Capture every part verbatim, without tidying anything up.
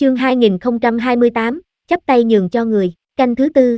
Chương hai nghìn không trăm hai mươi tám, chắp tay nhường cho người, canh thứ tư.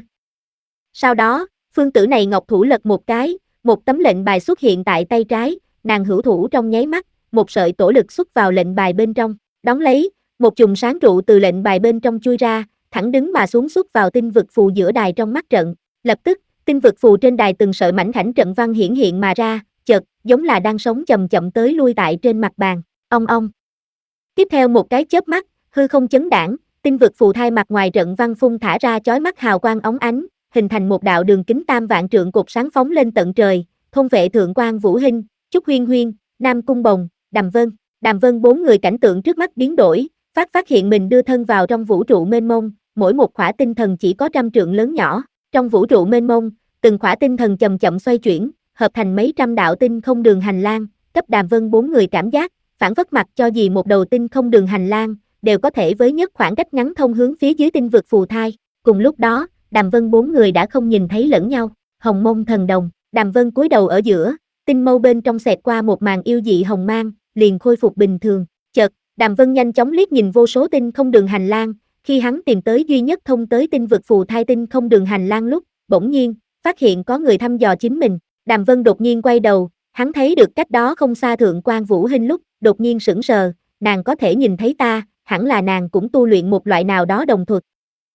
Sau đó, phương tử này ngọc thủ lật một cái, một tấm lệnh bài xuất hiện tại tay trái, nàng hữu thủ trong nháy mắt, một sợi tổ lực xuất vào lệnh bài bên trong, đón lấy, một chùm sáng trụ từ lệnh bài bên trong chui ra, thẳng đứng mà xuống xuất vào tinh vực phù giữa đài trong mắt trận. Lập tức, tinh vực phù trên đài từng sợi mảnh khảnh trận văn hiển hiện mà ra, chợt, giống là đang sống chậm chậm tới lui tại trên mặt bàn, ong ong. Tiếp theo một cái chớp mắt, hư không chấn đãng, tinh vực phù thai mặt ngoài trận văn phun thả ra chói mắt hào quang óng ánh, hình thành một đạo đường kính tam vạn trượng cột sáng phóng lên tận trời, thôn vệ thượng quan Vũ Hinh, Trúc Huyên Huyên, Nam Cung Bồng, Đàm Vân, Đàm Vân bốn người cảnh tượng trước mắt biến đổi, phát phát hiện mình đưa thân vào trong vũ trụ mênh mông, mỗi một khỏa tinh thần chỉ có trăm trượng lớn nhỏ, trong vũ trụ mênh mông, từng khỏa tinh thần chậm chậm xoay chuyển, hợp thành mấy trăm đạo tinh không đường hành lang, cấp Đàm Vân bốn người cảm giác, phản phất mặt cho gì một đầu tinh không đường hành lang, đều có thể với nhất khoảng cách ngắn thông hướng phía dưới tinh vực phù thai. Cùng lúc đó, Đàm Vân bốn người đã không nhìn thấy lẫn nhau. Hồng mông thần đồng, Đàm Vân cúi đầu ở giữa, tinh mâu bên trong xẹt qua một màn yêu dị hồng mang, liền khôi phục bình thường. Chợt, Đàm Vân nhanh chóng liếc nhìn vô số tinh không đường hành lang, khi hắn tìm tới duy nhất thông tới tinh vực phù thai tinh không đường hành lang lúc, bỗng nhiên, phát hiện có người thăm dò chính mình. Đàm Vân đột nhiên quay đầu, hắn thấy được cách đó không xa thượng quan Vũ Hinh lúc, đột nhiên sững sờ, nàng có thể nhìn thấy ta, hẳn là nàng cũng tu luyện một loại nào đó đồng thuật.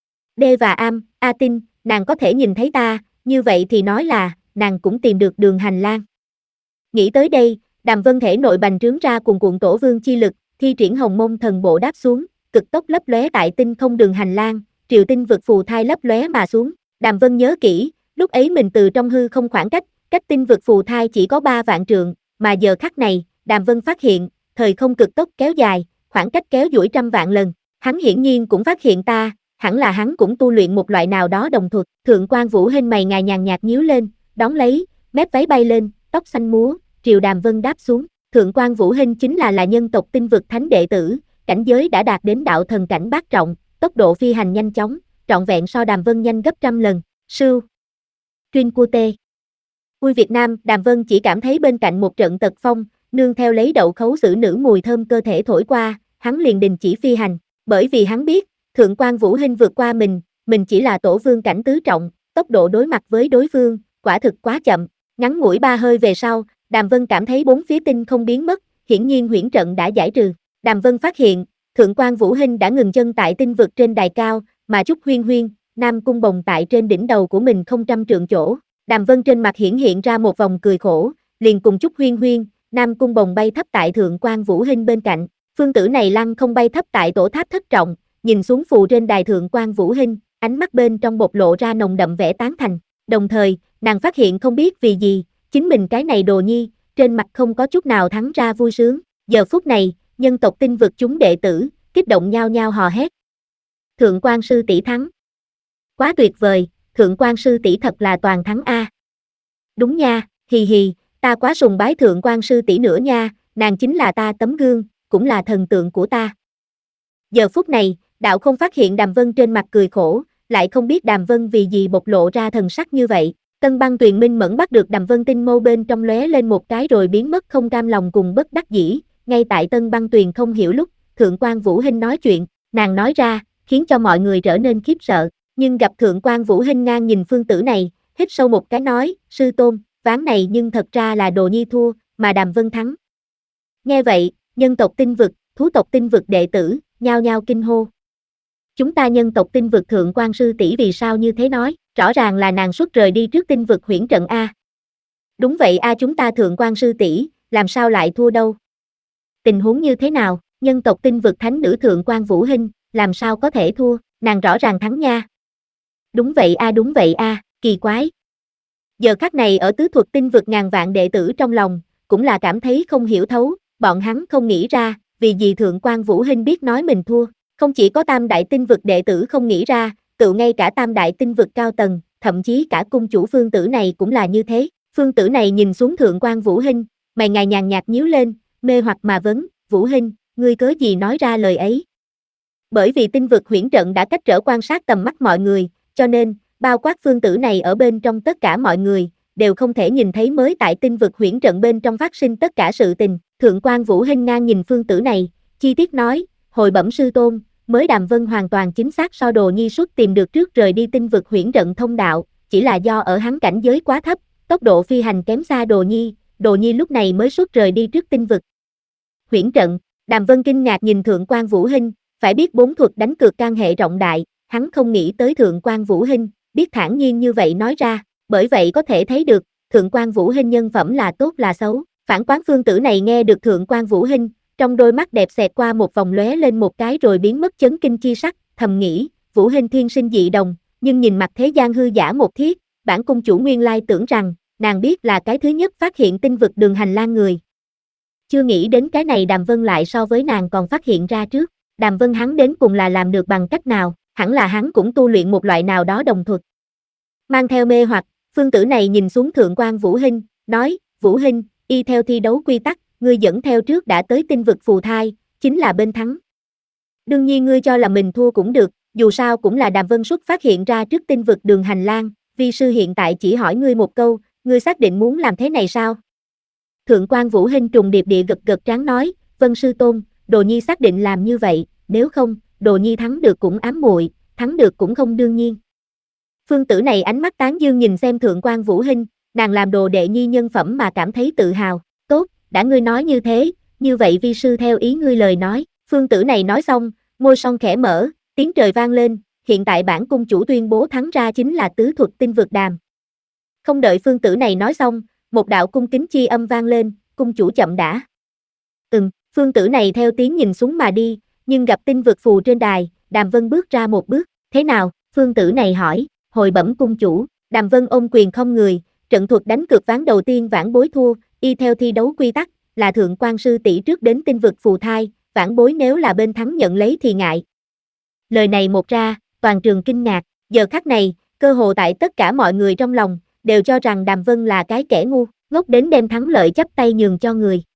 D và Am, A Tinh, nàng có thể nhìn thấy ta, như vậy thì nói là, nàng cũng tìm được đường hành lang. Nghĩ tới đây, Đàm Vân thể nội bành trướng ra cuồn cuộn tổ vương chi lực, thi triển hồng mông thần bộ đáp xuống, cực tốc lấp lóe tại tinh không đường hành lang, triều tinh vực phù thai lấp lóe mà xuống. Đàm Vân nhớ kỹ, lúc ấy mình từ trong hư không khoảng cách, cách tinh vực phù thai chỉ có ba vạn trượng, mà giờ khắc này, Đàm Vân phát hiện, thời không cực tốc kéo dài, khoảng cách kéo duỗi trăm vạn lần. Hắn hiển nhiên cũng phát hiện ta, hẳn là hắn cũng tu luyện một loại nào đó đồng thuật. Thượng quan Vũ Hinh mày ngài nhàn nhạt nhíu lên, đón lấy, mép váy bay lên, tóc xanh múa, triều Đàm Vân đáp xuống. Thượng quan Vũ Hinh chính là là nhân tộc tinh vực thánh đệ tử, cảnh giới đã đạt đến đạo thần cảnh bát trọng, tốc độ phi hành nhanh chóng, trọn vẹn so Đàm Vân nhanh gấp trăm lần. Sưu Truyên Cua Tê Ui Việt Nam, Đàm Vân chỉ cảm thấy bên cạnh một trận tật phong, nương theo lấy đậu khấu xử nữ mùi thơm cơ thể thổi qua, hắn liền đình chỉ phi hành, bởi vì hắn biết, thượng quan Vũ Hinh vượt qua mình, mình chỉ là tổ vương cảnh tứ trọng, tốc độ đối mặt với đối phương, quả thực quá chậm. Ngắn ngủi ba hơi về sau, Đàm Vân cảm thấy bốn phía tinh không biến mất, hiển nhiên huyễn trận đã giải trừ. Đàm Vân phát hiện, thượng quan Vũ Hinh đã ngừng chân tại tinh vực trên đài cao, mà Trúc Huyên Huyên, Nam Cung Bồng tại trên đỉnh đầu của mình không trăm trượng chỗ. Đàm Vân trên mặt hiển hiện ra một vòng cười khổ, liền cùng Trúc Huyên Huyên, Nam Cung Bồng bay thấp tại thượng quan Vũ Hinh bên cạnh. Phương tử này lăng không bay thấp tại tổ tháp thất trọng, nhìn xuống phù trên đài thượng quan Vũ Hinh, ánh mắt bên trong bộc lộ ra nồng đậm vẻ tán thành. Đồng thời, nàng phát hiện không biết vì gì, chính mình cái này đồ nhi, trên mặt không có chút nào thắng ra vui sướng. Giờ phút này, nhân tộc tinh vực chúng đệ tử, kích động nhao nhao hò hét. Thượng quan sư tỷ thắng. Quá tuyệt vời, thượng quan sư tỷ thật là toàn thắng a. Đúng nha, hì hì, ta quá sùng bái thượng quan sư tỷ nữa nha, nàng chính là ta tấm gương, cũng là thần tượng của ta. Giờ phút này, đạo không phát hiện Đàm Vân trên mặt cười khổ, lại không biết Đàm Vân vì gì bộc lộ ra thần sắc như vậy. Tân băng tuyền minh mẫn bắt được Đàm Vân tinh mâu bên trong lóe lên một cái rồi biến mất không cam lòng cùng bất đắc dĩ, ngay tại tân băng tuyền không hiểu lúc, thượng quan Vũ Hinh nói chuyện, nàng nói ra, khiến cho mọi người trở nên khiếp sợ, nhưng gặp thượng quan Vũ Hinh ngang nhìn phương tử này, hít sâu một cái nói, sư tôn, ván này nhưng thật ra là đồ nhi thua, mà Đàm Vân thắng. Nghe vậy, nhân tộc tinh vực, thú tộc tinh vực đệ tử, nhao nhao kinh hô. Chúng ta nhân tộc tinh vực thượng quan sư tỷ vì sao như thế nói, rõ ràng là nàng xuất rời đi trước tinh vực huyễn trận a. Đúng vậy a, chúng ta thượng quan sư tỷ, làm sao lại thua đâu? Tình huống như thế nào, nhân tộc tinh vực thánh nữ thượng quan Vũ Hinh, làm sao có thể thua, nàng rõ ràng thắng nha. Đúng vậy a, đúng vậy a, kỳ quái. Giờ khắc này ở tứ thuật tinh vực ngàn vạn đệ tử trong lòng, cũng là cảm thấy không hiểu thấu, bọn hắn không nghĩ ra, vì gì thượng quan Vũ Hinh biết nói mình thua, không chỉ có tam đại tinh vực đệ tử không nghĩ ra, tự ngay cả tam đại tinh vực cao tầng, thậm chí cả cung chủ phương tử này cũng là như thế. Phương tử này nhìn xuống thượng quan Vũ Hinh, mày ngài nhàn nhạt nhíu lên, mê hoặc mà vấn, Vũ Hinh, ngươi cớ gì nói ra lời ấy? Bởi vì tinh vực huyễn trận đã cách trở quan sát tầm mắt mọi người, cho nên, bao quát phương tử này ở bên trong tất cả mọi người, đều không thể nhìn thấy mới tại tinh vực huyễn trận bên trong phát sinh tất cả sự tình. Thượng quan Vũ Hinh ngang nhìn phương tử này, chi tiết nói, hồi bẩm sư tôn, mới Đàm Vân hoàn toàn chính xác so Đồ Nhi xuất tìm được trước rời đi tinh vực huyễn trận thông đạo, chỉ là do ở hắn cảnh giới quá thấp, tốc độ phi hành kém xa Đồ Nhi, Đồ Nhi lúc này mới xuất rời đi trước tinh vực huyễn trận. Đàm Vân kinh ngạc nhìn Thượng quan Vũ Hinh, phải biết bốn thuật đánh cược can hệ rộng đại, hắn không nghĩ tới Thượng quan Vũ Hinh biết thản nhiên như vậy nói ra, bởi vậy có thể thấy được, Thượng quan Vũ Hinh nhân phẩm là tốt là xấu. Phản quán phương tử này nghe được Thượng quan Vũ Hinh, trong đôi mắt đẹp xẹt qua một vòng lóe lên một cái rồi biến mất chấn kinh chi sắc, thầm nghĩ, Vũ Hinh thiên sinh dị đồng, nhưng nhìn mặt thế gian hư giả một thiết, bản cung chủ nguyên lai tưởng rằng, nàng biết là cái thứ nhất phát hiện tinh vực đường hành lang người. Chưa nghĩ đến cái này Đàm Vân lại so với nàng còn phát hiện ra trước, Đàm Vân hắn đến cùng là làm được bằng cách nào, hẳn là hắn cũng tu luyện một loại nào đó đồng thuật. Mang theo mê hoặc, phương tử này nhìn xuống Thượng quan Vũ Hinh, nói, Vũ Hinh, y theo thi đấu quy tắc, ngươi dẫn theo trước đã tới tinh vực phù thai, chính là bên thắng. Đương nhiên ngươi cho là mình thua cũng được, dù sao cũng là Đàm Vân xuất phát hiện ra trước tinh vực đường hành lang, vi sư hiện tại chỉ hỏi ngươi một câu, ngươi xác định muốn làm thế này sao? Thượng quan Vũ Hinh trùng điệp địa gật gật trán nói, vân sư tôn, Đồ Nhi xác định làm như vậy, nếu không, Đồ Nhi thắng được cũng ám muội, thắng được cũng không đương nhiên. Phương tử này ánh mắt tán dương nhìn xem Thượng quan Vũ Hinh, nàng làm đồ đệ nhi nhân phẩm mà cảm thấy tự hào, tốt, đã ngươi nói như thế, như vậy vi sư theo ý ngươi lời nói. Phương tử này nói xong, môi son khẽ mở, tiếng trời vang lên, hiện tại bản cung chủ tuyên bố thắng ra chính là tứ thuật tinh vực đàm. Không đợi phương tử này nói xong, một đạo cung kính chi âm vang lên, cung chủ chậm đã. Ừm, phương tử này theo tiếng nhìn xuống mà đi, nhưng gặp tinh vực phù trên đài, Đàm Vân bước ra một bước, thế nào, phương tử này hỏi, hồi bẩm cung chủ, Đàm Vân ôm quyền không người, trận thuật đánh cược ván đầu tiên vãn bối thua, y theo thi đấu quy tắc, là thượng quan sư tỷ trước đến tinh vực phù thai, vãn bối nếu là bên thắng nhận lấy thì ngại. Lời này một ra, toàn trường kinh ngạc, giờ khắc này, cơ hồ tại tất cả mọi người trong lòng, đều cho rằng Đàm Vân là cái kẻ ngu, ngốc đến đem thắng lợi chắp tay nhường cho người.